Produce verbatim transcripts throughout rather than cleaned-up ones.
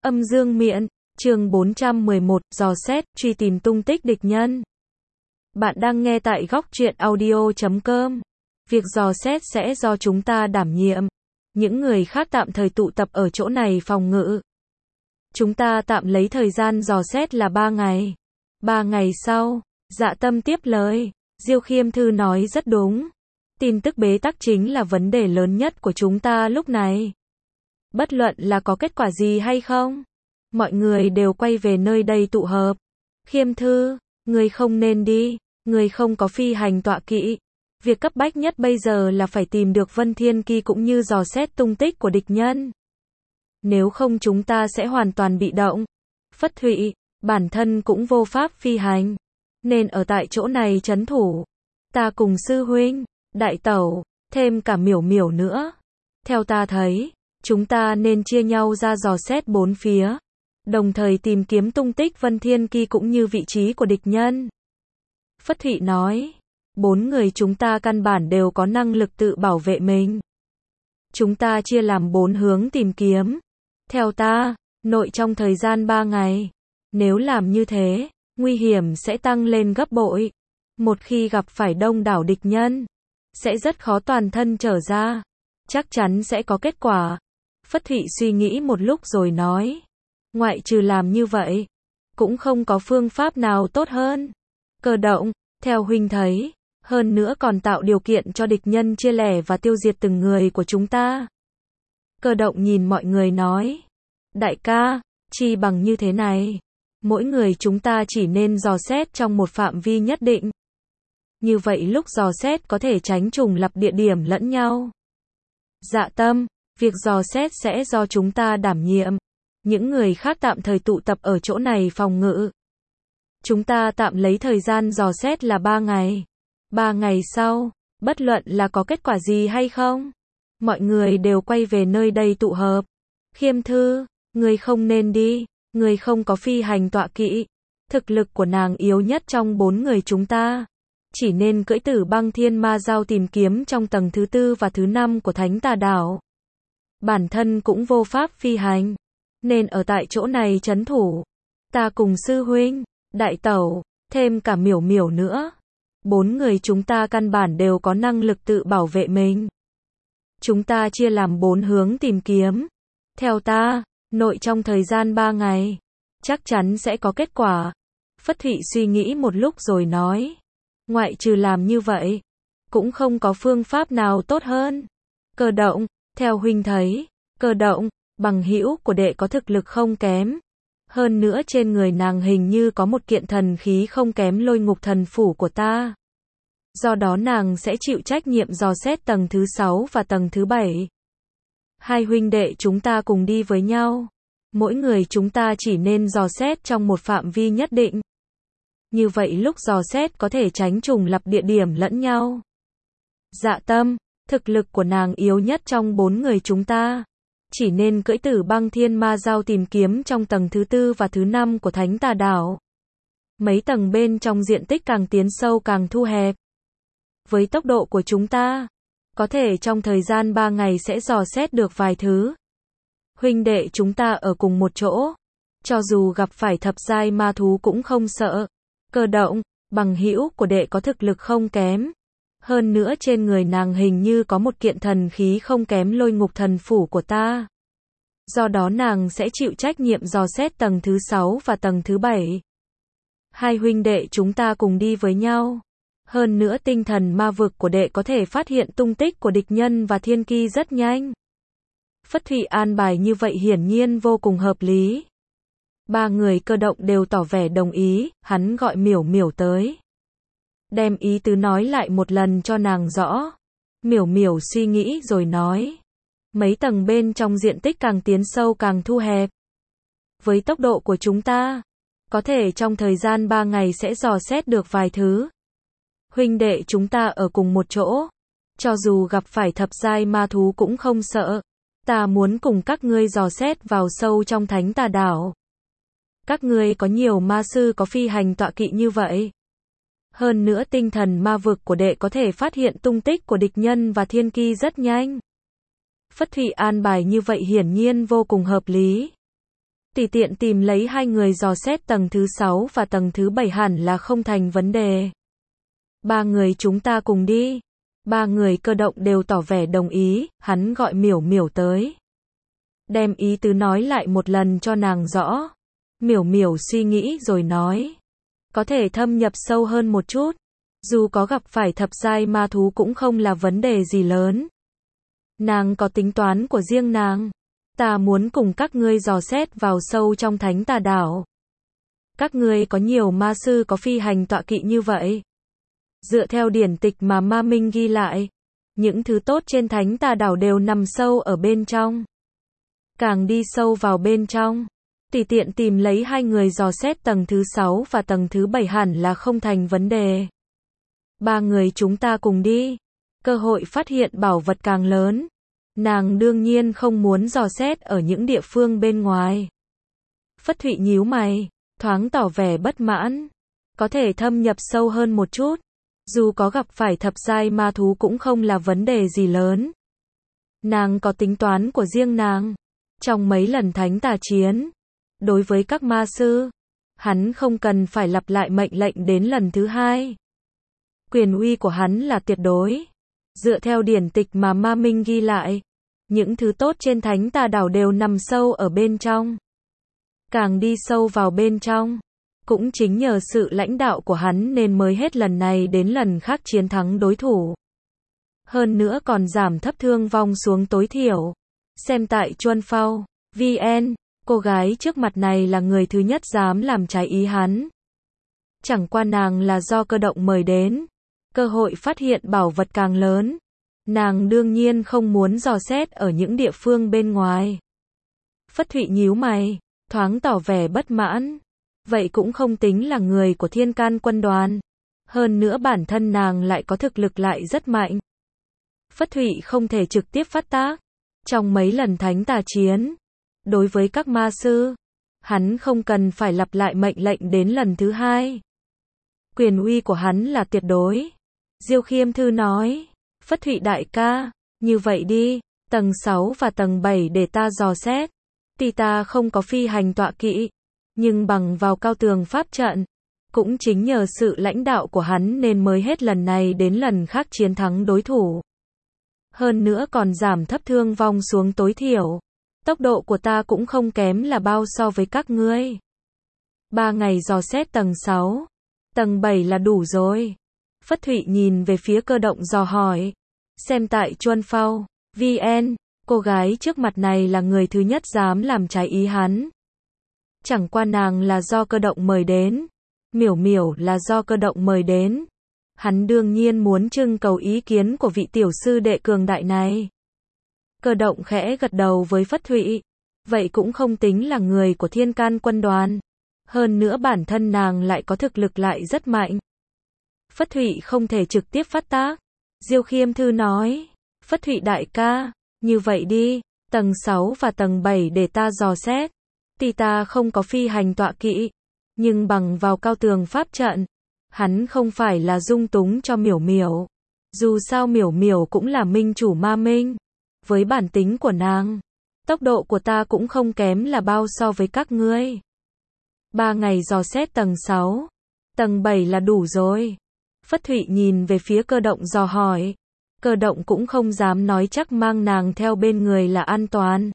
Âm dương miện, chương bốn trăm mười một, dò xét, truy tìm tung tích địch nhân. Bạn đang nghe tại góc truyện audio chấm com. Việc dò xét sẽ do chúng ta đảm nhiệm. Những người khác tạm thời tụ tập ở chỗ này phòng ngự. Chúng ta tạm lấy thời gian dò xét là ba ngày. Ba ngày sau, Dạ Tâm tiếp lời. Diêu Khiêm Thư nói rất đúng. Tin tức bế tắc chính là vấn đề lớn nhất của chúng ta lúc này. Bất luận là có kết quả gì hay không, mọi người đều quay về nơi đây tụ hợp. Khiêm Thư, người không nên đi, người không có phi hành tọa kỵ. Việc cấp bách nhất bây giờ là phải tìm được Vân Thiên Kỳ cũng như dò xét tung tích của địch nhân. Nếu không chúng ta sẽ hoàn toàn bị động. Phất Thụy, bản thân cũng vô pháp phi hành, nên ở tại chỗ này trấn thủ. Ta cùng sư huynh, đại tẩu, thêm cả miểu miểu nữa. Theo ta thấy, chúng ta nên chia nhau ra dò xét bốn phía, đồng thời tìm kiếm tung tích Vân Thiên Kỳ cũng như vị trí của địch nhân. Phất Thụy nói, bốn người chúng ta căn bản đều có năng lực tự bảo vệ mình. Chúng ta chia làm bốn hướng tìm kiếm. Theo ta, nội trong thời gian ba ngày, nếu làm như thế, nguy hiểm sẽ tăng lên gấp bội. Một khi gặp phải đông đảo địch nhân, sẽ rất khó toàn thân trở ra. Chắc chắn sẽ có kết quả. Phất Thụy suy nghĩ một lúc rồi nói, ngoại trừ làm như vậy, cũng không có phương pháp nào tốt hơn. Cơ động, theo huynh thấy, hơn nữa còn tạo điều kiện cho địch nhân chia lẻ và tiêu diệt từng người của chúng ta. Cơ động nhìn mọi người nói, đại ca, chi bằng như thế này, mỗi người chúng ta chỉ nên dò xét trong một phạm vi nhất định. Như vậy lúc dò xét có thể tránh trùng lặp địa điểm lẫn nhau. Dạ Tâm, việc dò xét sẽ do chúng ta đảm nhiệm. Những người khác tạm thời tụ tập ở chỗ này phòng ngự. Chúng ta tạm lấy thời gian dò xét là ba ngày. Ba ngày sau, bất luận là có kết quả gì hay không, mọi người đều quay về nơi đây tụ hợp. Khiêm Thư, người không nên đi, người không có phi hành tọa kỵ. Thực lực của nàng yếu nhất trong bốn người chúng ta. Chỉ nên cưỡi Tử Băng Thiên Ma Dao tìm kiếm trong tầng thứ tư và thứ năm của Thánh Tà Đảo. Bản thân cũng vô pháp phi hành, nên ở tại chỗ này trấn thủ. Ta cùng sư huynh, đại tẩu, thêm cả miểu miểu nữa. Bốn người chúng ta căn bản đều có năng lực tự bảo vệ mình. Chúng ta chia làm bốn hướng tìm kiếm. Theo ta, nội trong thời gian ba ngày, chắc chắn sẽ có kết quả. Phất Thụy suy nghĩ một lúc rồi nói, ngoại trừ làm như vậy, cũng không có phương pháp nào tốt hơn. Cơ động, theo huynh thấy, cơ động, bằng hữu của đệ có thực lực không kém. Hơn nữa trên người nàng hình như có một kiện thần khí không kém Lôi Ngục Thần Phủ của ta. Do đó nàng sẽ chịu trách nhiệm dò xét tầng thứ sáu và tầng thứ bảy. Hai huynh đệ chúng ta cùng đi với nhau. Mỗi người chúng ta chỉ nên dò xét trong một phạm vi nhất định. Như vậy lúc dò xét có thể tránh trùng lặp địa điểm lẫn nhau. Dạ Tâm, thực lực của nàng yếu nhất trong bốn người chúng ta. Chỉ nên cưỡi Tử Băng Thiên Ma Dao tìm kiếm trong tầng thứ tư và thứ năm của Thánh Tà Đảo. Mấy tầng bên trong diện tích càng tiến sâu càng thu hẹp. Với tốc độ của chúng ta, có thể trong thời gian ba ngày sẽ dò xét được vài thứ. Huynh đệ chúng ta ở cùng một chỗ, cho dù gặp phải thập giai ma thú cũng không sợ. Cơ động, bằng hữu của đệ có thực lực không kém. Hơn nữa trên người nàng hình như có một kiện thần khí không kém Lôi Ngục Thần Phủ của ta. Do đó nàng sẽ chịu trách nhiệm dò xét tầng thứ sáu và tầng thứ bảy. Hai huynh đệ chúng ta cùng đi với nhau. Hơn nữa tinh thần ma vực của đệ có thể phát hiện tung tích của địch nhân và thiên ki rất nhanh. Phất Thụy an bài như vậy hiển nhiên vô cùng hợp lý. Ba người cơ động đều tỏ vẻ đồng ý, hắn gọi miểu miểu tới. Đem ý tứ nói lại một lần cho nàng rõ. Miểu miểu suy nghĩ rồi nói. Mấy tầng bên trong diện tích càng tiến sâu càng thu hẹp. Với tốc độ của chúng ta, có thể trong thời gian ba ngày sẽ dò xét được vài thứ. Huynh đệ chúng ta ở cùng một chỗ. Cho dù gặp phải thập giai ma thú cũng không sợ. Ta muốn cùng các ngươi dò xét vào sâu trong Thánh Tà Đảo. Các ngươi có nhiều ma sư có phi hành tọa kỵ như vậy. Hơn nữa tinh thần ma vực của đệ có thể phát hiện tung tích của địch nhân và thiên ki rất nhanh. Phất Thụy an bài như vậy hiển nhiên vô cùng hợp lý. Tùy tiện tìm lấy hai người dò xét tầng thứ sáu và tầng thứ bảy hẳn là không thành vấn đề. Ba người chúng ta cùng đi. Ba người cơ động đều tỏ vẻ đồng ý, hắn gọi Miểu Miểu tới. Đem ý tứ nói lại một lần cho nàng rõ. Miểu Miểu suy nghĩ rồi nói. Có thể thâm nhập sâu hơn một chút. Dù có gặp phải thập giai ma thú cũng không là vấn đề gì lớn. Nàng có tính toán của riêng nàng. Ta muốn cùng các ngươi dò xét vào sâu trong thánh tà đảo. Các ngươi có nhiều ma sư có phi hành tọa kỵ như vậy. Dựa theo điển tịch mà Ma Minh ghi lại, những thứ tốt trên thánh tà đảo đều nằm sâu ở bên trong. Càng đi sâu vào bên trong, tùy tiện tìm lấy hai người dò xét tầng thứ sáu và tầng thứ bảy hẳn là không thành vấn đề. Ba người chúng ta cùng đi. Cơ hội phát hiện bảo vật càng lớn. Nàng đương nhiên không muốn dò xét ở những địa phương bên ngoài. Phất Thụy nhíu mày, thoáng tỏ vẻ bất mãn. Có thể thâm nhập sâu hơn một chút. Dù có gặp phải thập giai ma thú cũng không là vấn đề gì lớn. Nàng có tính toán của riêng nàng. Trong mấy lần thánh tà chiến, đối với các ma sư, hắn không cần phải lặp lại mệnh lệnh đến lần thứ hai. Quyền uy của hắn là tuyệt đối. Dựa theo điển tịch mà Ma Minh ghi lại, những thứ tốt trên thánh tà đảo đều nằm sâu ở bên trong. Càng đi sâu vào bên trong, cũng chính nhờ sự lãnh đạo của hắn nên mới hết lần này đến lần khác chiến thắng đối thủ. Hơn nữa còn giảm thấp thương vong xuống tối thiểu. Xem tại Chuan Phao, vê en, cô gái trước mặt này là người thứ nhất dám làm trái ý hắn. Chẳng qua nàng là do cơ động mời đến. Cơ hội phát hiện bảo vật càng lớn. Nàng đương nhiên không muốn dò xét ở những địa phương bên ngoài. Phất Thụy nhíu mày, thoáng tỏ vẻ bất mãn. Vậy cũng không tính là người của Thiên Can quân đoàn. Hơn nữa bản thân nàng lại có thực lực lại rất mạnh. Phất Thụy không thể trực tiếp phát tác. Trong mấy lần thánh tà chiến, đối với các ma sư, hắn không cần phải lặp lại mệnh lệnh đến lần thứ hai. Quyền uy của hắn là tuyệt đối. Diêu Khiêm Thư nói, Phất Thụy đại ca, như vậy đi, tầng sáu và tầng bảy để ta dò xét. Tuy ta không có phi hành tọa kỵ, nhưng bằng vào cao tường pháp trận, cũng chính nhờ sự lãnh đạo của hắn nên mới hết lần này đến lần khác chiến thắng đối thủ. Hơn nữa còn giảm thấp thương vong xuống tối thiểu. Tốc độ của ta cũng không kém là bao so với các ngươi. Ba ngày dò xét tầng sáu, tầng bảy là đủ rồi. Phất Thụy nhìn về phía cơ động dò hỏi. Xem tại Chuan Phao, vê en, cô gái trước mặt này là người thứ nhất dám làm trái ý hắn. Chẳng qua nàng là do cơ động mời đến. Miểu Miểu là do cơ động mời đến. Hắn đương nhiên muốn trưng cầu ý kiến của vị tiểu sư đệ cường đại này. Cơ động khẽ gật đầu với Phất Thụy. Vậy cũng không tính là người của Thiên Can quân đoàn. Hơn nữa bản thân nàng lại có thực lực lại rất mạnh. Phất Thụy không thể trực tiếp phát tác. Diêu Khiêm Thư nói. Phất Thụy đại ca, như vậy đi, tầng sáu và tầng bảy để ta dò xét. Tuy ta không có phi hành tọa kỵ, nhưng bằng vào cao tường pháp trận, hắn không phải là dung túng cho Miểu Miểu. Dù sao Miểu Miểu cũng là minh chủ Ma Minh. Với bản tính của nàng, tốc độ của ta cũng không kém là bao so với các ngươi. Ba ngày dò xét tầng sáu, tầng bảy là đủ rồi. Phất Thụy nhìn về phía cơ động dò hỏi. Cơ động cũng không dám nói chắc mang nàng theo bên người là an toàn.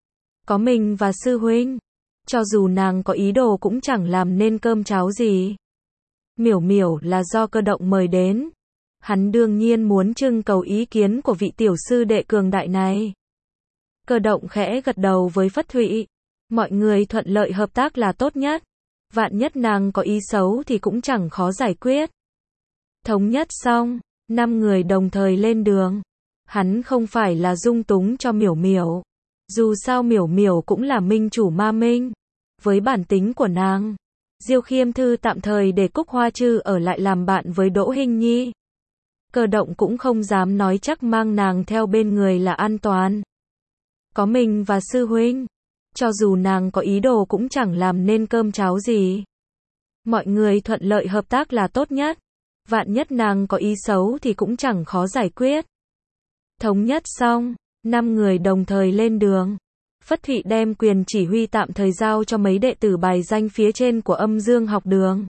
Có mình và sư huynh, cho dù nàng có ý đồ cũng chẳng làm nên cơm cháo gì. Miểu Miểu là do cơ động mời đến. Hắn đương nhiên muốn trưng cầu ý kiến của vị tiểu sư đệ cường đại này. Cơ động khẽ gật đầu với Phất Thụy. Mọi người thuận lợi hợp tác là tốt nhất. Vạn nhất nàng có ý xấu thì cũng chẳng khó giải quyết. Thống nhất xong, năm người đồng thời lên đường. Hắn không phải là dung túng cho Miểu Miểu. Dù sao Miểu Miểu cũng là minh chủ Ma Minh. Với bản tính của nàng, Diêu Khiêm Thư tạm thời để Cúc Hoa Trư ở lại làm bạn với Đỗ Hinh Nhi. Cơ động cũng không dám nói chắc mang nàng theo bên người là an toàn. Có mình và sư huynh, cho dù nàng có ý đồ cũng chẳng làm nên cơm cháo gì. Mọi người thuận lợi hợp tác là tốt nhất. Vạn nhất nàng có ý xấu thì cũng chẳng khó giải quyết. Thống nhất xong, năm người đồng thời lên đường. Phất Thị đem quyền chỉ huy tạm thời giao cho mấy đệ tử bài danh phía trên của Âm Dương học đường.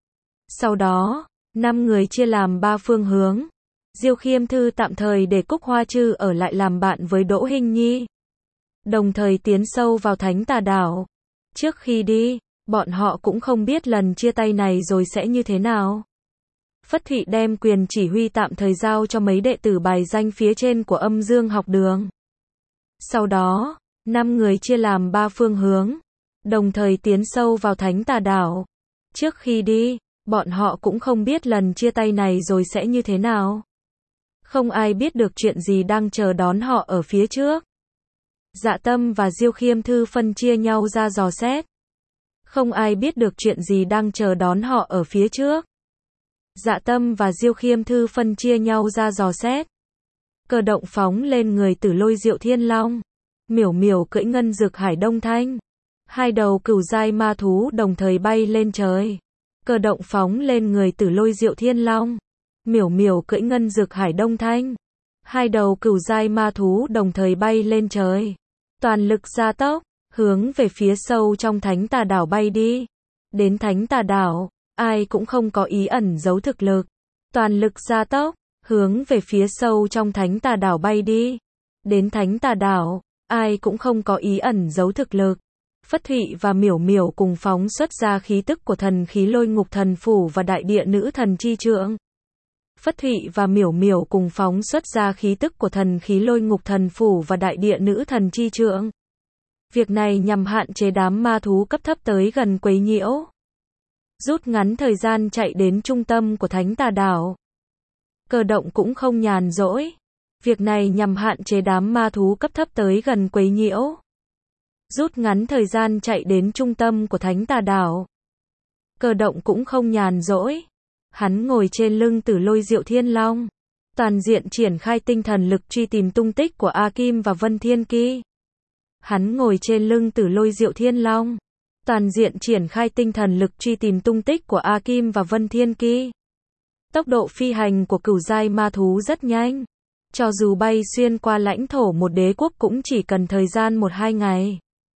Sau đó, năm người chia làm ba phương hướng. Diêu Khiêm Thư tạm thời để Cúc Hoa Trư ở lại làm bạn với Đỗ Hinh Nhi, đồng thời tiến sâu vào Thánh Tà Đảo. Trước khi đi, bọn họ cũng không biết lần chia tay này rồi sẽ như thế nào. Phất Thị đem quyền chỉ huy tạm thời giao cho mấy đệ tử bài danh phía trên của Âm Dương học đường. Sau đó, năm người chia làm ba phương hướng, đồng thời tiến sâu vào Thánh Tà Đảo. Trước khi đi, bọn họ cũng không biết lần chia tay này rồi sẽ như thế nào. Không ai biết được chuyện gì đang chờ đón họ ở phía trước. Dạ Tâm và Diêu Khiêm Thư phân chia nhau ra dò xét. Không ai biết được chuyện gì đang chờ đón họ ở phía trước. Dạ Tâm và Diêu Khiêm Thư phân chia nhau ra dò xét. Cơ động phóng lên người Tử Lôi Diệu Thiên Long. Miểu Miểu cưỡi ngân dực hải đông thanh. Hai đầu cửu giai ma thú đồng thời bay lên trời. Cơ động phóng lên người Tử Lôi Diệu Thiên Long. Miểu Miểu cưỡi ngân dực hải đông thanh. Hai đầu cửu giai ma thú đồng thời bay lên trời. Toàn lực gia tốc, hướng về phía sâu trong Thánh Tà Đảo bay đi. Đến Thánh Tà Đảo, ai cũng không có ý ẩn giấu thực lực. Toàn lực gia tốc, hướng về phía sâu trong Thánh Tà Đảo bay đi. Đến Thánh Tà Đảo, ai cũng không có ý ẩn giấu thực lực. Phất Thị và Miểu Miểu cùng phóng xuất ra khí tức của thần khí Lôi Ngục Thần Phủ và Đại Địa Nữ Thần Chi Trượng. Phất Thị và Miểu Miểu cùng phóng xuất ra khí tức của thần khí Lôi Ngục Thần Phủ và Đại Địa Nữ Thần Chi Trượng. Việc này nhằm hạn chế đám ma thú cấp thấp tới gần quấy nhiễu, rút ngắn thời gian chạy đến trung tâm của Thánh Tà Đảo. Cơ động cũng không nhàn rỗi. Việc này nhằm hạn chế đám ma thú cấp thấp tới gần quấy nhiễu, rút ngắn thời gian chạy đến trung tâm của Thánh Tà Đảo. Cơ động cũng không nhàn rỗi. Hắn ngồi trên lưng Tử Lôi Diệu Thiên Long, toàn diện triển khai tinh thần lực truy tìm tung tích của A Kim và Vân Thiên Ki. Hắn ngồi trên lưng Tử Lôi Diệu Thiên Long, toàn diện triển khai tinh thần lực truy tìm tung tích của A Kim và Vân Thiên Ki. Tốc độ phi hành của cửu giai ma thú rất nhanh. Cho dù bay xuyên qua lãnh thổ một đế quốc cũng chỉ cần thời gian một hai ngày.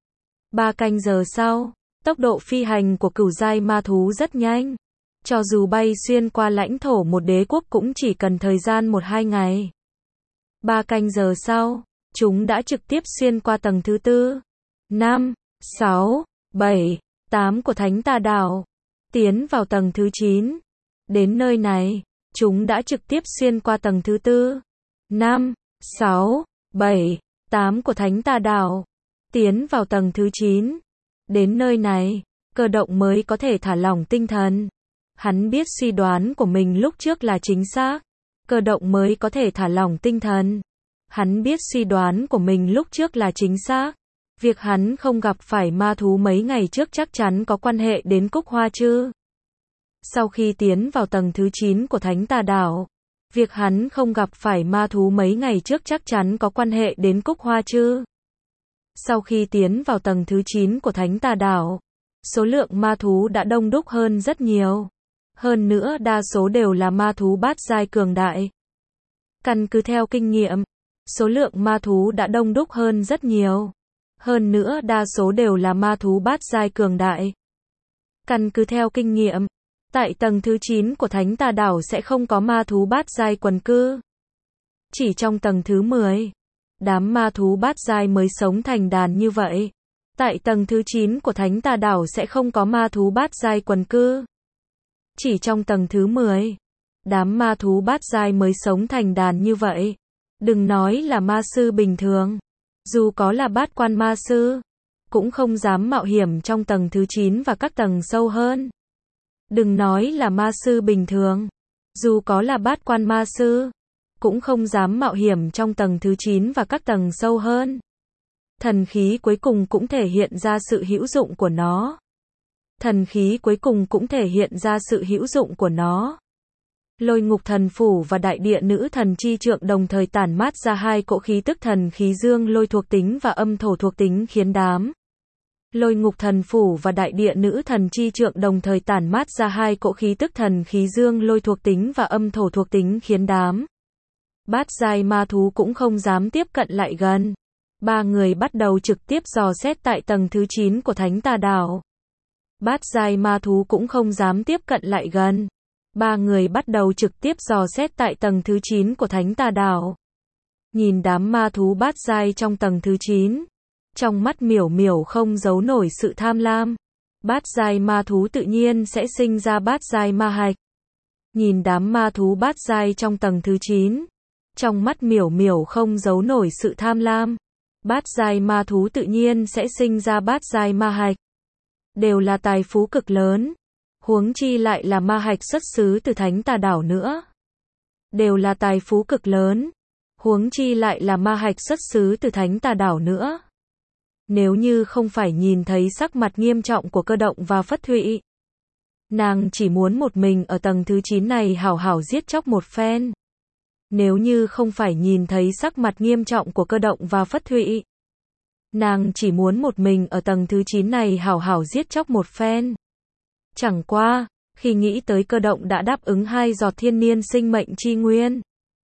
Ba canh giờ sau, tốc độ phi hành của cửu giai ma thú rất nhanh. Cho dù bay xuyên qua lãnh thổ một đế quốc cũng chỉ cần thời gian một hai ngày. Ba canh giờ sau, chúng đã trực tiếp xuyên qua tầng thứ tư, năm, sáu, bảy, tám của Thánh Tà Đảo, tiến vào tầng thứ chín. Đến nơi này, chúng đã trực tiếp xuyên qua tầng thứ tư, năm, sáu, bảy, tám của Thánh Tà Đảo, tiến vào tầng thứ chín. Đến nơi này, Cơ động mới có thể thả lỏng tinh thần. Hắn biết suy đoán của mình lúc trước là chính xác. Cơ động mới có thể thả lỏng tinh thần. Hắn biết suy đoán của mình lúc trước là chính xác. Việc hắn không gặp phải ma thú mấy ngày trước chắc chắn có quan hệ đến Cúc Hoa Trư. Sau khi tiến vào tầng thứ chín của Thánh Tà Đảo, việc hắn không gặp phải ma thú mấy ngày trước chắc chắn có quan hệ đến Cúc Hoa Trư. Sau khi tiến vào tầng thứ chín của Thánh Tà Đảo, số lượng ma thú đã đông đúc hơn rất nhiều. Hơn nữa đa số đều là ma thú bát giai cường đại. Căn cứ theo kinh nghiệm, số lượng ma thú đã đông đúc hơn rất nhiều. Hơn nữa đa số đều là ma thú bát giai cường đại. Căn cứ theo kinh nghiệm, tại tầng thứ chín của Thánh Tà Đảo sẽ không có ma thú bát giai quần cư. Chỉ trong tầng thứ mười, đám ma thú bát giai mới sống thành đàn như vậy. Tại tầng thứ chín của Thánh Tà Đảo sẽ không có ma thú bát giai quần cư. Chỉ trong tầng thứ mười, đám ma thú bát giai mới sống thành đàn như vậy. Đừng nói là ma sư bình thường, dù có là bát quan ma sư, cũng không dám mạo hiểm trong tầng thứ chín và các tầng sâu hơn. Đừng nói là ma sư bình thường, dù có là bát quan ma sư, cũng không dám mạo hiểm trong tầng thứ chín và các tầng sâu hơn. Thần khí cuối cùng cũng thể hiện ra sự hữu dụng của nó. Thần khí cuối cùng cũng thể hiện ra sự hữu dụng của nó. Lôi Ngục Thần Phủ và Đại Địa Nữ Thần Chi Trượng đồng thời tản mát ra hai cỗ khí tức thần khí dương lôi thuộc tính và âm thổ thuộc tính khiến đám Lôi Ngục Thần Phủ và Đại Địa Nữ Thần Chi Trượng đồng thời tản mát ra hai cỗ khí tức thần khí dương lôi thuộc tính và âm thổ thuộc tính khiến đám bát giai ma thú cũng không dám tiếp cận lại gần. Ba người bắt đầu trực tiếp dò xét tại tầng thứ chín của Thánh Tà Đảo. Bát giai ma thú cũng không dám tiếp cận lại gần. Ba người bắt đầu trực tiếp dò xét tại tầng thứ chín của Thánh Tà Đảo. Nhìn đám ma thú bát giai trong tầng thứ chín, trong mắt Miểu Miểu không giấu nổi sự tham lam. Bát giai ma thú tự nhiên sẽ sinh ra bát giai ma hạch. Nhìn đám ma thú bát giai trong tầng thứ chín, trong mắt Miểu Miểu không giấu nổi sự tham lam. Bát giai ma thú tự nhiên sẽ sinh ra bát giai ma hạch. Đều là tài phú cực lớn. Huống chi lại là ma hạch xuất xứ từ Thánh Tà Đảo nữa. Đều là tài phú cực lớn. Huống chi lại là ma hạch xuất xứ từ Thánh Tà Đảo nữa. Nếu như không phải nhìn thấy sắc mặt nghiêm trọng của Cơ Động và Phất Thụy, nàng chỉ muốn một mình ở tầng thứ chín này hảo hảo giết chóc một phen. Nếu như không phải nhìn thấy sắc mặt nghiêm trọng của Cơ Động và Phất Thụy, nàng chỉ muốn một mình ở tầng thứ chín này hảo hảo giết chóc một phen. Chẳng qua, khi nghĩ tới Cơ Động đã đáp ứng hai giọt thiên niên sinh mệnh chi nguyên,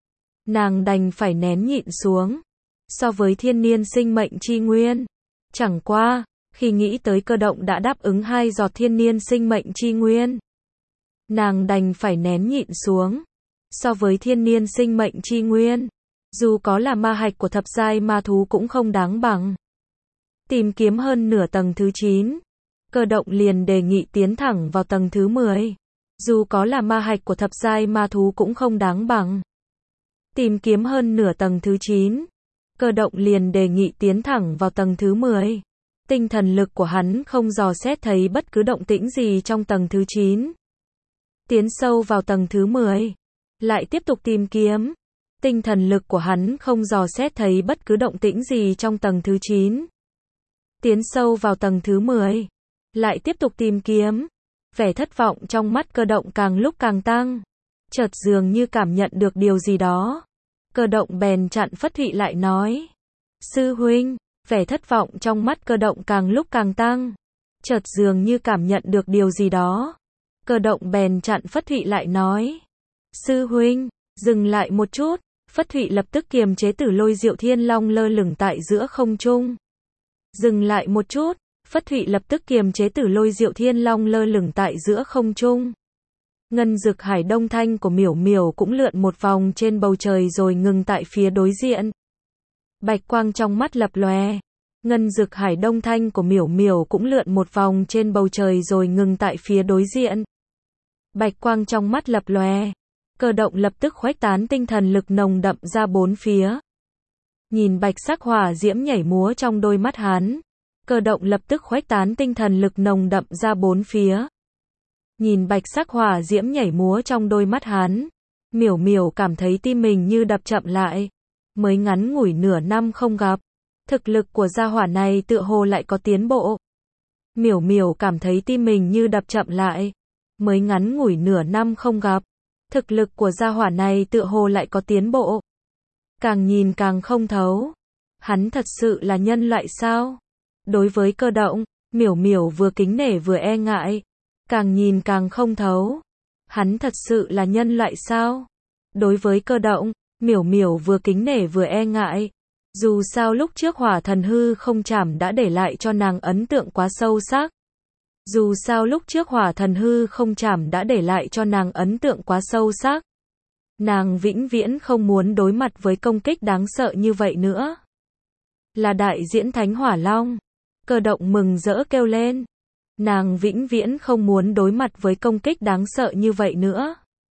nàng đành phải nén nhịn xuống. So với thiên niên sinh mệnh chi nguyên, chẳng qua, khi nghĩ tới Cơ Động đã đáp ứng hai giọt thiên niên sinh mệnh chi nguyên, nàng đành phải nén nhịn xuống. So với thiên niên sinh mệnh chi nguyên, dù có là ma hạch của thập giai ma thú cũng không đáng bằng. Tìm kiếm hơn nửa tầng thứ chín, Cơ Động liền đề nghị tiến thẳng vào tầng thứ mười. Dù có là ma hạch của thập giai ma thú cũng không đáng bằng. Tìm kiếm hơn nửa tầng thứ chín, Cơ Động liền đề nghị tiến thẳng vào tầng thứ mười. Tinh thần lực của hắn không dò xét thấy bất cứ động tĩnh gì trong tầng thứ chín. Tiến sâu vào tầng thứ mười, lại tiếp tục tìm kiếm. Tinh thần lực của hắn không dò xét thấy bất cứ động tĩnh gì trong tầng thứ chín. Tiến sâu vào tầng thứ mười, lại tiếp tục tìm kiếm. Vẻ thất vọng trong mắt Cơ Động càng lúc càng tăng. Chợt dường như cảm nhận được điều gì đó, Cơ Động bèn chặn Phất Thụy lại nói: "Sư huynh." Vẻ thất vọng trong mắt Cơ Động càng lúc càng tăng. Chợt dường như cảm nhận được điều gì đó, Cơ Động bèn chặn Phất Thụy lại nói: "Sư huynh, dừng lại một chút." Phất Thụy lập tức kiềm chế Tử Lôi Diệu Thiên Long lơ lửng tại giữa không trung. Dừng lại một chút, Phất Thụy lập tức kiềm chế Tử Lôi Diệu Thiên Long lơ lửng tại giữa không trung. Ngân Dực Hải Đông Thanh của Miểu Miểu cũng lượn một vòng trên bầu trời rồi ngừng tại phía đối diện. Bạch quang trong mắt lập lòe. Ngân Dực Hải Đông Thanh của Miểu Miểu cũng lượn một vòng trên bầu trời rồi ngừng tại phía đối diện. Bạch quang trong mắt lập lòe. Cơ Động lập tức khuếch tán tinh thần lực nồng đậm ra bốn phía. Nhìn bạch sắc hỏa diễm nhảy múa trong đôi mắt hắn, Cơ Động lập tức khuếch tán tinh thần lực nồng đậm ra bốn phía. Nhìn bạch sắc hỏa diễm nhảy múa trong đôi mắt hắn, Miểu Miểu cảm thấy tim mình như đập chậm lại. Mới ngắn ngủi nửa năm không gặp, thực lực của gia hỏa này tựa hồ lại có tiến bộ. Miểu Miểu cảm thấy tim mình như đập chậm lại. Mới ngắn ngủi nửa năm không gặp, thực lực của gia hỏa này tựa hồ lại có tiến bộ. Càng nhìn càng không thấu. Hắn thật sự là nhân loại sao? Đối với Cơ Động, Miểu Miểu vừa kính nể vừa e ngại. Càng nhìn càng không thấu. Hắn thật sự là nhân loại sao? Đối với Cơ Động, Miểu Miểu vừa kính nể vừa e ngại. Dù sao lúc trước Hỏa Thần Hư Không Trảm đã để lại cho nàng ấn tượng quá sâu sắc. Dù sao lúc trước Hỏa Thần Hư Không Trảm đã để lại cho nàng ấn tượng quá sâu sắc. Nàng vĩnh viễn không muốn đối mặt với công kích đáng sợ như vậy nữa. Là đại diễn Thánh Hỏa Long. Cơ Động mừng rỡ kêu lên. Nàng vĩnh viễn không muốn đối mặt với công kích đáng sợ như vậy nữa.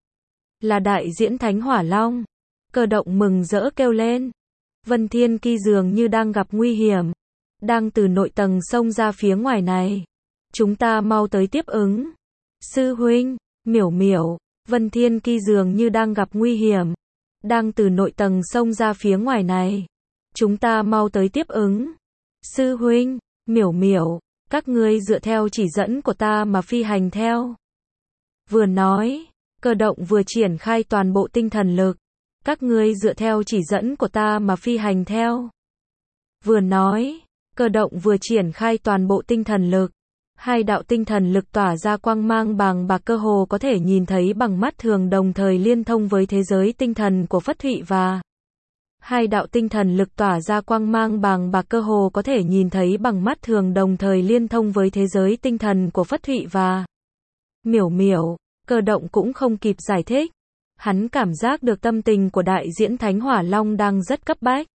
Là đại diễn Thánh Hỏa Long. Cơ Động mừng rỡ kêu lên. Vân Thiên Ki dường như đang gặp nguy hiểm. Đang từ nội tầng xông ra phía ngoài này. Chúng ta mau tới tiếp ứng. Sư huynh, Miểu Miểu, Vân Thiên Ki dường như đang gặp nguy hiểm. Đang từ nội tầng xông ra phía ngoài này. Chúng ta mau tới tiếp ứng. Sư huynh, Miểu Miểu, các ngươi dựa theo chỉ dẫn của ta mà phi hành theo. Vừa nói, Cơ Động vừa triển khai toàn bộ tinh thần lực. Các ngươi dựa theo chỉ dẫn của ta mà phi hành theo. Vừa nói, Cơ Động vừa triển khai toàn bộ tinh thần lực. Hai đạo tinh thần lực tỏa ra quang mang bàng bạc cơ hồ có thể nhìn thấy bằng mắt thường đồng thời liên thông với thế giới tinh thần của Phất Thụy và Hai đạo tinh thần lực tỏa ra quang mang bàng bạc cơ hồ có thể nhìn thấy bằng mắt thường đồng thời liên thông với thế giới tinh thần của Phất Thụy và Miểu Miểu. Cơ động cũng không kịp giải thích. Hắn cảm giác được tâm tình của đại diễn Thánh Hỏa Long đang rất cấp bách.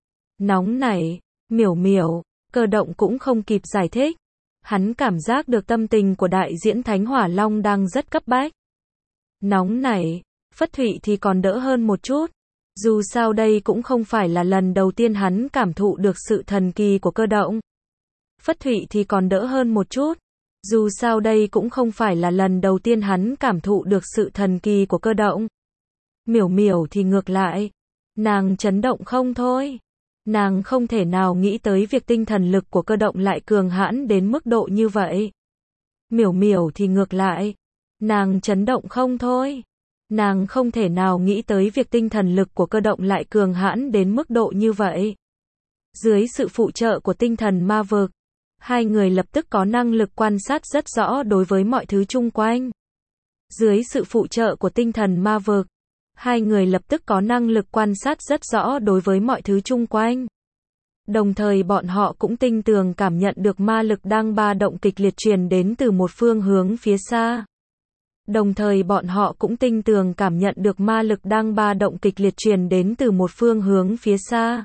Nóng nảy. Miểu Miểu. Cơ động cũng không kịp giải thích. Hắn cảm giác được tâm tình của đại diễn Thánh Hỏa Long đang rất cấp bách. Nóng nảy. Phất Thụy thì còn đỡ hơn một chút. Dù sao đây cũng không phải là lần đầu tiên hắn cảm thụ được sự thần kỳ của cơ động. Phất Thụy thì còn đỡ hơn một chút. Dù sao đây cũng không phải là lần đầu tiên hắn cảm thụ được sự thần kỳ của cơ động. Miểu Miểu thì ngược lại. Nàng chấn động không thôi. Nàng không thể nào nghĩ tới việc tinh thần lực của cơ động lại cường hãn đến mức độ như vậy. Miểu Miểu thì ngược lại. Nàng chấn động không thôi. Nàng không thể nào nghĩ tới việc tinh thần lực của cơ động lại cường hãn đến mức độ như vậy. Dưới sự phụ trợ của tinh thần ma vực, hai người lập tức có năng lực quan sát rất rõ đối với mọi thứ chung quanh. Dưới sự phụ trợ của tinh thần ma vực, hai người lập tức có năng lực quan sát rất rõ đối với mọi thứ chung quanh. Đồng thời bọn họ cũng tinh tường cảm nhận được ma lực đang ba động kịch liệt truyền đến từ một phương hướng phía xa. Đồng thời bọn họ cũng tinh tường cảm nhận được ma lực đang ba động kịch liệt truyền đến từ một phương hướng phía xa.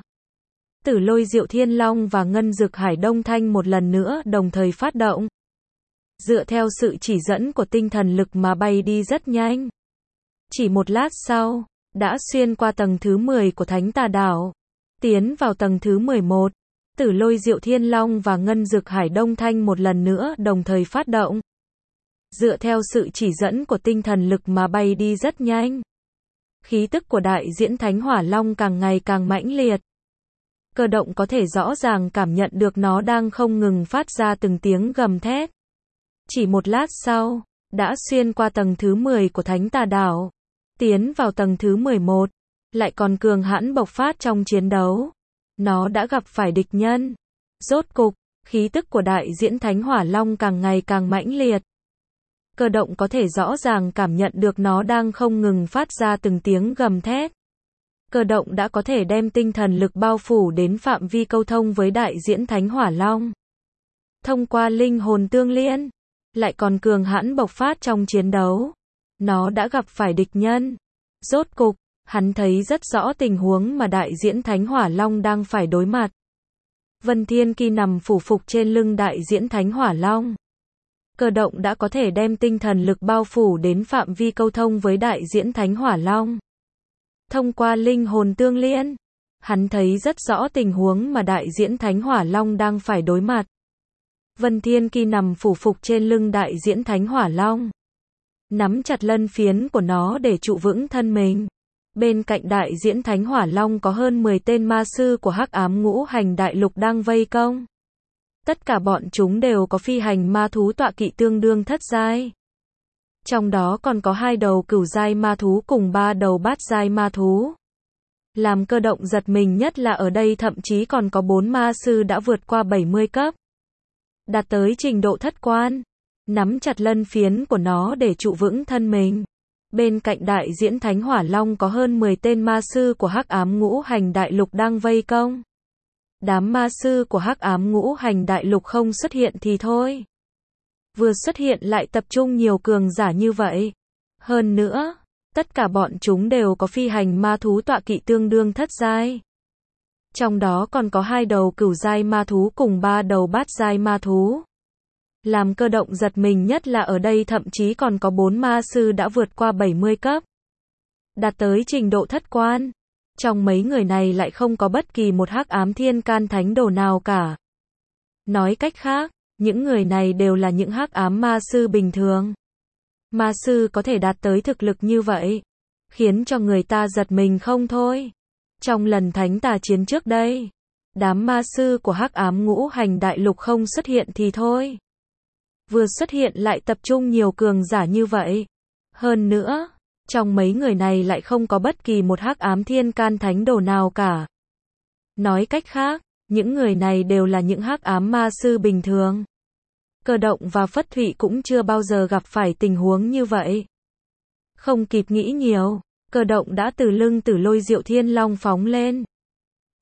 Tử Lôi Diệu Thiên Long và Ngân Dực Hải Đông Thanh một lần nữa đồng thời phát động. Dựa theo sự chỉ dẫn của tinh thần lực mà bay đi rất nhanh. Chỉ một lát sau, đã xuyên qua tầng thứ mười của Thánh Tà Đảo, tiến vào tầng thứ mười một. Tử Lôi Diệu Thiên Long và Ngân Dực Hải Đông Thanh một lần nữa đồng thời phát động. Dựa theo sự chỉ dẫn của tinh thần lực mà bay đi rất nhanh. Khí tức của đại diễn Thánh Hỏa Long càng ngày càng mãnh liệt. Cơ động có thể rõ ràng cảm nhận được nó đang không ngừng phát ra từng tiếng gầm thét. Chỉ một lát sau, đã xuyên qua tầng thứ mười của Thánh Tà Đảo, tiến vào tầng thứ mười một, lại còn cường hãn bộc phát trong chiến đấu. Nó đã gặp phải địch nhân. Rốt cục, khí tức của đại diễn Thánh Hỏa Long càng ngày càng mãnh liệt. Cơ động có thể rõ ràng cảm nhận được nó đang không ngừng phát ra từng tiếng gầm thét. Cơ động đã có thể đem tinh thần lực bao phủ đến phạm vi câu thông với đại diễn Thánh Hỏa Long. Thông qua linh hồn tương liên, lại còn cường hãn bộc phát trong chiến đấu. Nó đã gặp phải địch nhân. Rốt cục, hắn thấy rất rõ tình huống mà đại diễn Thánh Hỏa Long đang phải đối mặt. Vân Thiên Kỳ nằm phủ phục trên lưng đại diễn Thánh Hỏa Long. Cơ động đã có thể đem tinh thần lực bao phủ đến phạm vi câu thông với đại diễn Thánh Hỏa Long. Thông qua linh hồn tương liên, hắn thấy rất rõ tình huống mà đại diễn Thánh Hỏa Long đang phải đối mặt. Vân Thiên Kỳ nằm phủ phục trên lưng đại diễn Thánh Hỏa Long, nắm chặt lân phiến của nó để trụ vững thân mình. Bên cạnh đại diễn Thánh Hỏa Long có hơn mười tên ma sư của Hắc Ám Ngũ Hành Đại Lục đang vây công. Tất cả bọn chúng đều có phi hành ma thú tọa kỵ tương đương thất giai. Trong đó còn có hai đầu cửu giai ma thú cùng ba đầu bát giai ma thú. Làm cơ động giật mình nhất là ở đây thậm chí còn có bốn ma sư đã vượt qua bảy mươi cấp. Đạt tới trình độ thất quan. Nắm chặt lân phiến của nó để trụ vững thân mình. Bên cạnh đại diễn Thánh Hỏa Long có hơn mười tên ma sư của Hắc Ám Ngũ Hành Đại Lục đang vây công. Đám ma sư của Hắc Ám Ngũ Hành Đại Lục không xuất hiện thì thôi. Vừa xuất hiện lại tập trung nhiều cường giả như vậy. Hơn nữa, tất cả bọn chúng đều có phi hành ma thú tọa kỵ tương đương thất giai. Trong đó còn có hai đầu cửu giai ma thú cùng ba đầu bát giai ma thú. Làm cơ động giật mình nhất là ở đây thậm chí còn có bốn ma sư đã vượt qua bảy mươi cấp. Đạt tới trình độ thất quan. Trong mấy người này lại không có bất kỳ một Hắc Ám Thiên Can Thánh Đồ nào cả. Nói cách khác, những người này đều là những Hắc Ám ma sư bình thường. Ma sư có thể đạt tới thực lực như vậy, khiến cho người ta giật mình không thôi. Trong lần Thánh Tà chiến trước đây, đám ma sư của Hắc Ám Ngũ Hành Đại Lục không xuất hiện thì thôi. Vừa xuất hiện lại tập trung nhiều cường giả như vậy. Hơn nữa, trong mấy người này lại không có bất kỳ một Hắc Ám Thiên Can Thánh Đồ nào cả. Nói cách khác, những người này đều là những Hắc Ám ma sư bình thường. Cơ động và Phất Thụy cũng chưa bao giờ gặp phải tình huống như vậy. Không kịp nghĩ nhiều, cơ động đã từ lưng Tử Lôi Diệu Thiên Long phóng lên.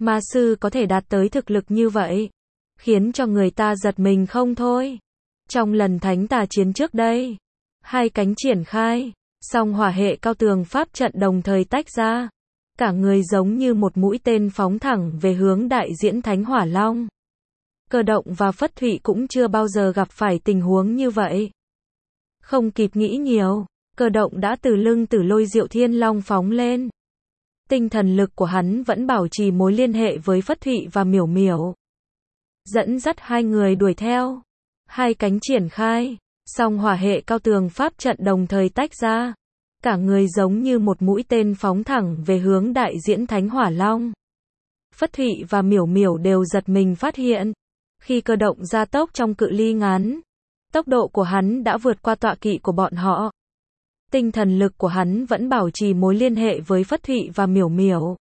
Ma sư có thể đạt tới thực lực như vậy, khiến cho người ta giật mình không thôi. Trong lần thánh tà chiến trước đây, hai cánh triển khai, song hỏa hệ cao tường pháp trận đồng thời tách ra. Cả người giống như một mũi tên phóng thẳng về hướng đại diễn thánh hỏa long. Cơ động và Phất Thụy cũng chưa bao giờ gặp phải tình huống như vậy. Không kịp nghĩ nhiều, cơ động đã từ lưng Tử Lôi Diệu Thiên Long phóng lên. Tinh thần lực của hắn vẫn bảo trì mối liên hệ với Phất Thụy và Miểu Miểu, dẫn dắt hai người đuổi theo. Hai cánh triển khai, song hỏa hệ cao tường pháp trận đồng thời tách ra. Cả người giống như một mũi tên phóng thẳng về hướng đại diễn thánh hỏa long. Phất Thụy và Miểu Miểu đều giật mình phát hiện, khi cơ động gia tốc trong cự ly ngắn, tốc độ của hắn đã vượt qua tọa kỵ của bọn họ. Tinh thần lực của hắn vẫn bảo trì mối liên hệ với Phất Thụy và Miểu Miểu,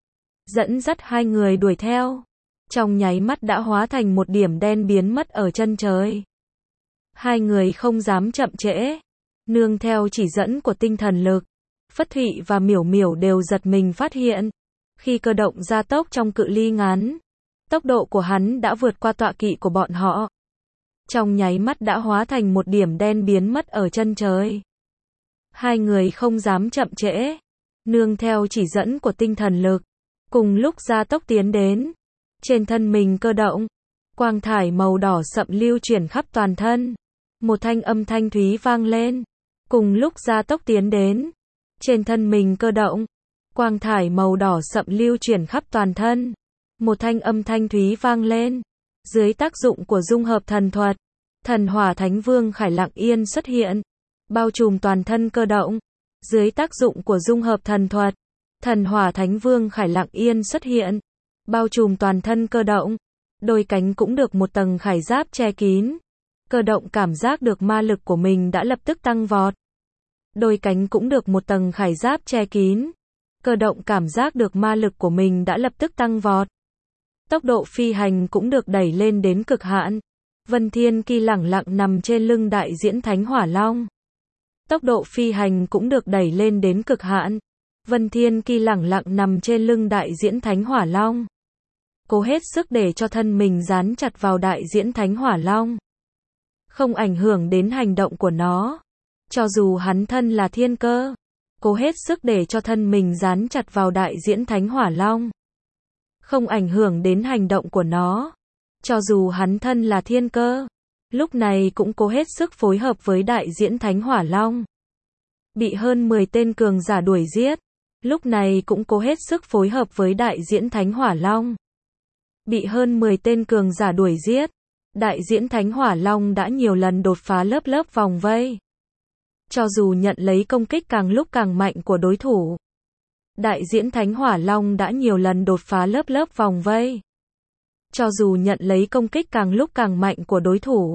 dẫn dắt hai người đuổi theo. Trong nháy mắt đã hóa thành một điểm đen biến mất ở chân trời. Hai người không dám chậm trễ. Nương theo chỉ dẫn của tinh thần lực, Phất Thụy và Miểu Miểu đều giật mình phát hiện, khi cơ động gia tốc trong cự ly ngắn, tốc độ của hắn đã vượt qua tọa kỵ của bọn họ. Trong nháy mắt đã hóa thành một điểm đen biến mất ở chân trời. Hai người không dám chậm trễ. Nương theo chỉ dẫn của tinh thần lực, cùng lúc gia tốc tiến đến. Trên thân mình cơ động, quang thải màu đỏ sậm lưu chuyển khắp toàn thân. Một thanh âm thanh thúy vang lên. Cùng lúc gia tốc tiến đến, trên thân mình cơ động, quang thải màu đỏ sậm lưu chuyển khắp toàn thân. Một thanh âm thanh thúy vang lên. Dưới tác dụng của dung hợp thần thuật, thần hỏa thánh vương Khải Lặng Yên xuất hiện, bao trùm toàn thân cơ động. Dưới tác dụng của dung hợp thần thuật, thần hỏa thánh vương Khải Lặng Yên xuất hiện, bao trùm toàn thân cơ động. Đôi cánh cũng được một tầng khải giáp che kín. Cơ động cảm giác được ma lực của mình đã lập tức tăng vọt. Đôi cánh cũng được một tầng khải giáp che kín. Cơ động cảm giác được ma lực của mình đã lập tức tăng vọt. Tốc độ phi hành cũng được đẩy lên đến cực hạn. Vân Thiên Kỳ lẳng lặng nằm trên lưng đại diễn thánh hỏa long. Tốc độ phi hành cũng được đẩy lên đến cực hạn. Vân Thiên Kỳ lẳng lặng nằm trên lưng đại diễn thánh hỏa long. Cố hết sức để cho thân mình dán chặt vào đại diễn thánh hỏa long, không ảnh hưởng đến hành động của nó. Cho dù hắn thân là thiên cơ, cố hết sức để cho thân mình dán chặt vào đại diễn thánh hỏa long, không ảnh hưởng đến hành động của nó. Cho dù hắn thân là thiên cơ, lúc này cũng cố hết sức phối hợp với đại diễn thánh hỏa long. Bị hơn mười tên cường giả đuổi giết, lúc này cũng cố hết sức phối hợp với đại diễn thánh hỏa long. Bị hơn mười tên cường giả đuổi giết, đại diễn thánh hỏa long đã nhiều lần đột phá lớp lớp vòng vây. Cho dù nhận lấy công kích càng lúc càng mạnh của đối thủ, đại diễn thánh hỏa long đã nhiều lần đột phá lớp lớp vòng vây. Cho dù nhận lấy công kích càng lúc càng mạnh của đối thủ,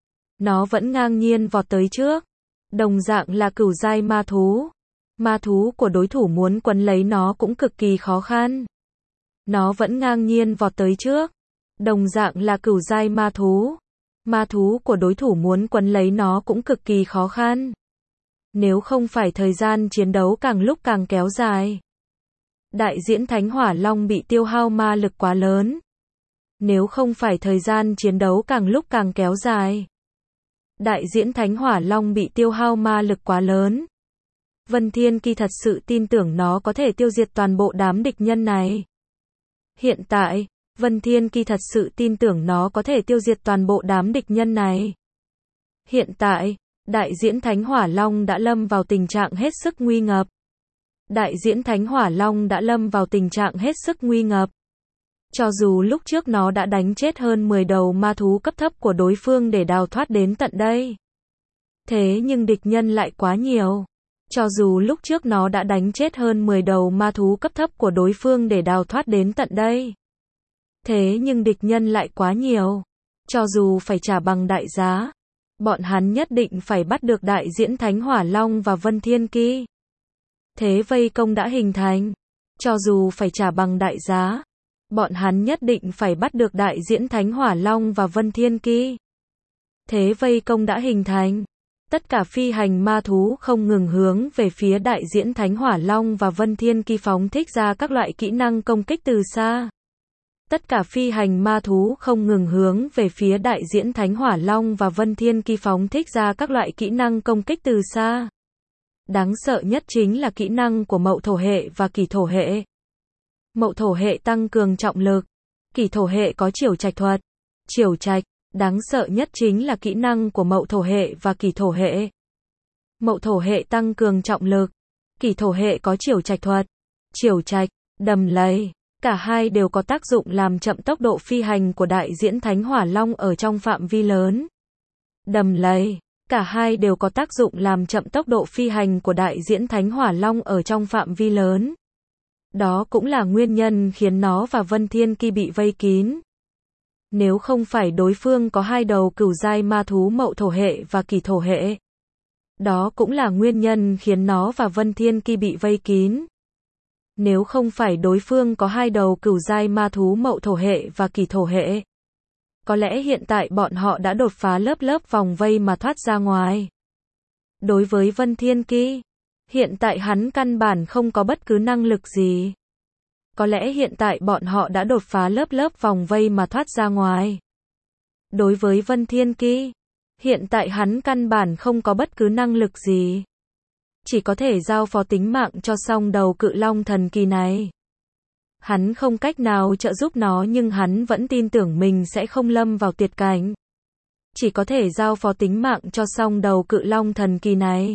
nó vẫn ngang nhiên vọt tới trước. Đồng dạng là cửu giai ma thú, ma thú của đối thủ muốn quấn lấy nó cũng cực kỳ khó khăn. Nó vẫn ngang nhiên vọt tới trước. Đồng dạng là cửu giai ma thú, ma thú của đối thủ muốn quấn lấy nó cũng cực kỳ khó khăn. Nếu không phải thời gian chiến đấu càng lúc càng kéo dài, đại diễn thánh hỏa long bị tiêu hao ma lực quá lớn. Nếu không phải thời gian chiến đấu càng lúc càng kéo dài, đại diễn thánh hỏa long bị tiêu hao ma lực quá lớn. Vân Thiên Kỳ thật sự tin tưởng nó có thể tiêu diệt toàn bộ đám địch nhân này. Hiện tại, Vân Thiên Kỳ thật sự tin tưởng nó có thể tiêu diệt toàn bộ đám địch nhân này. Hiện tại, đại diễn thánh hỏa long đã lâm vào tình trạng hết sức nguy ngập. Đại diễn thánh hỏa long đã lâm vào tình trạng hết sức nguy ngập. Cho dù lúc trước nó đã đánh chết hơn mười đầu ma thú cấp thấp của đối phương để đào thoát đến tận đây, thế nhưng địch nhân lại quá nhiều. Cho dù lúc trước nó đã đánh chết hơn mười đầu ma thú cấp thấp của đối phương để đào thoát đến tận đây, thế nhưng địch nhân lại quá nhiều. Cho dù phải trả bằng đại giá, bọn hắn nhất định phải bắt được đại diễn thánh hỏa long và Vân Thiên Kỳ. Thế vây công đã hình thành. Cho dù phải trả bằng đại giá, bọn hắn nhất định phải bắt được đại diễn thánh hỏa long và Vân Thiên Kỳ. Thế vây công đã hình thành. Tất cả phi hành ma thú không ngừng hướng về phía đại diễn thánh hỏa long và Vân Thiên Kỳ phóng thích ra các loại kỹ năng công kích từ xa. Tất cả phi hành ma thú không ngừng hướng về phía đại diễn Thánh Hỏa Long và Vân Thiên Ki phóng thích ra các loại kỹ năng công kích từ xa. Đáng sợ nhất chính là kỹ năng của Mậu Thổ hệ và Kỷ Thổ hệ. Mậu Thổ hệ tăng cường trọng lực, Kỷ Thổ hệ có chiều trạch thuật. Chiều trạch, đáng sợ nhất chính là kỹ năng của Mậu Thổ hệ và Kỷ Thổ hệ. Mậu Thổ hệ tăng cường trọng lực, Kỷ Thổ hệ có chiều trạch thuật. Chiều trạch, đầm lầy, cả hai đều có tác dụng làm chậm tốc độ phi hành của đại diễn Thánh Hỏa Long ở trong phạm vi lớn. Đầm lầy, cả hai đều có tác dụng làm chậm tốc độ phi hành của đại diễn Thánh Hỏa Long ở trong phạm vi lớn. Đó cũng là nguyên nhân khiến nó và Vân Thiên Ki bị vây kín. Nếu không phải đối phương có hai đầu cửu giai ma thú Mậu Thổ hệ và Kỷ Thổ hệ. Đó cũng là nguyên nhân khiến nó và Vân Thiên Ki bị vây kín. Nếu không phải đối phương có hai đầu cửu giai ma thú Mậu Thổ hệ và Kỷ Thổ hệ. Có lẽ hiện tại bọn họ đã đột phá lớp lớp vòng vây mà thoát ra ngoài. Đối với Vân Thiên Ki, hiện tại hắn căn bản không có bất cứ năng lực gì. Có lẽ hiện tại bọn họ đã đột phá lớp lớp vòng vây mà thoát ra ngoài. Đối với Vân Thiên Ki, hiện tại hắn căn bản không có bất cứ năng lực gì. Chỉ có thể giao phó tính mạng cho song đầu cự long thần kỳ này. Hắn không cách nào trợ giúp nó nhưng hắn vẫn tin tưởng mình sẽ không lâm vào tuyệt cảnh. Chỉ có thể giao phó tính mạng cho song đầu cự long thần kỳ này.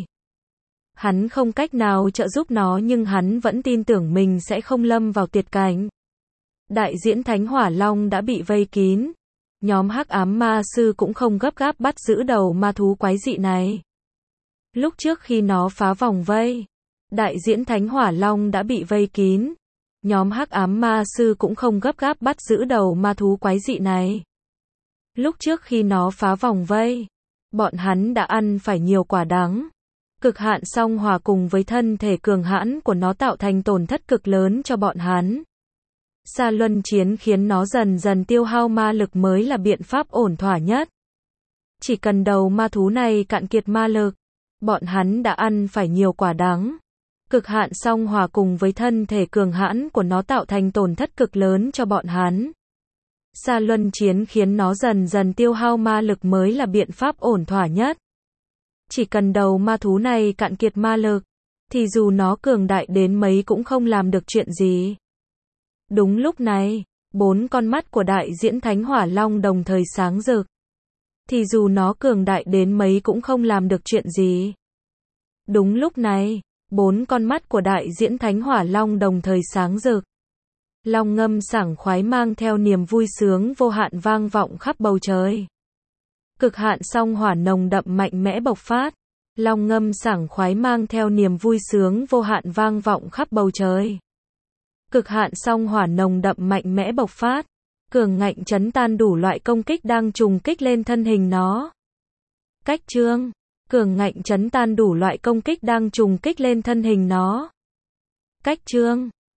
Hắn không cách nào trợ giúp nó nhưng hắn vẫn tin tưởng mình sẽ không lâm vào tuyệt cảnh. Đại diễn Thánh Hỏa Long đã bị vây kín. Nhóm Hắc Ám Ma Sư cũng không gấp gáp bắt giữ đầu ma thú quái dị này. Lúc trước khi nó phá vòng vây, đại diễn Thánh Hỏa Long đã bị vây kín. Nhóm Hắc Ám Ma Sư cũng không gấp gáp bắt giữ đầu ma thú quái dị này. Lúc trước khi nó phá vòng vây, bọn hắn đã ăn phải nhiều quả đắng. Cực hạn song hỏa cùng với thân thể cường hãn của nó tạo thành tổn thất cực lớn cho bọn hắn. Xa luân chiến khiến nó dần dần tiêu hao ma lực mới là biện pháp ổn thỏa nhất. Chỉ cần đầu ma thú này cạn kiệt ma lực, bọn hắn đã ăn phải nhiều quả đắng. Cực hạn song hỏa cùng với thân thể cường hãn của nó tạo thành tổn thất cực lớn cho bọn hắn. Xa luân chiến khiến nó dần dần tiêu hao ma lực mới là biện pháp ổn thỏa nhất. Chỉ cần đầu ma thú này cạn kiệt ma lực, thì dù nó cường đại đến mấy cũng không làm được chuyện gì. Đúng lúc này, bốn con mắt của đại diễn Thánh Hỏa Long đồng thời sáng rực. Thì dù nó cường đại đến mấy cũng không làm được chuyện gì. Đúng lúc này, bốn con mắt của đại diễn Thánh Hỏa Long đồng thời sáng rực. Long ngâm sảng khoái mang theo niềm vui sướng vô hạn vang vọng khắp bầu trời. Cực hạn song hỏa nồng đậm mạnh mẽ bộc phát. Long ngâm sảng khoái mang theo niềm vui sướng vô hạn vang vọng khắp bầu trời. Cực hạn song hỏa nồng đậm mạnh mẽ bộc phát. Cường ngạnh chấn tan đủ loại công kích đang trùng kích lên thân hình nó. Cách chương. Cường ngạnh chấn tan đủ loại công kích đang trùng kích lên thân hình nó. Cách chương.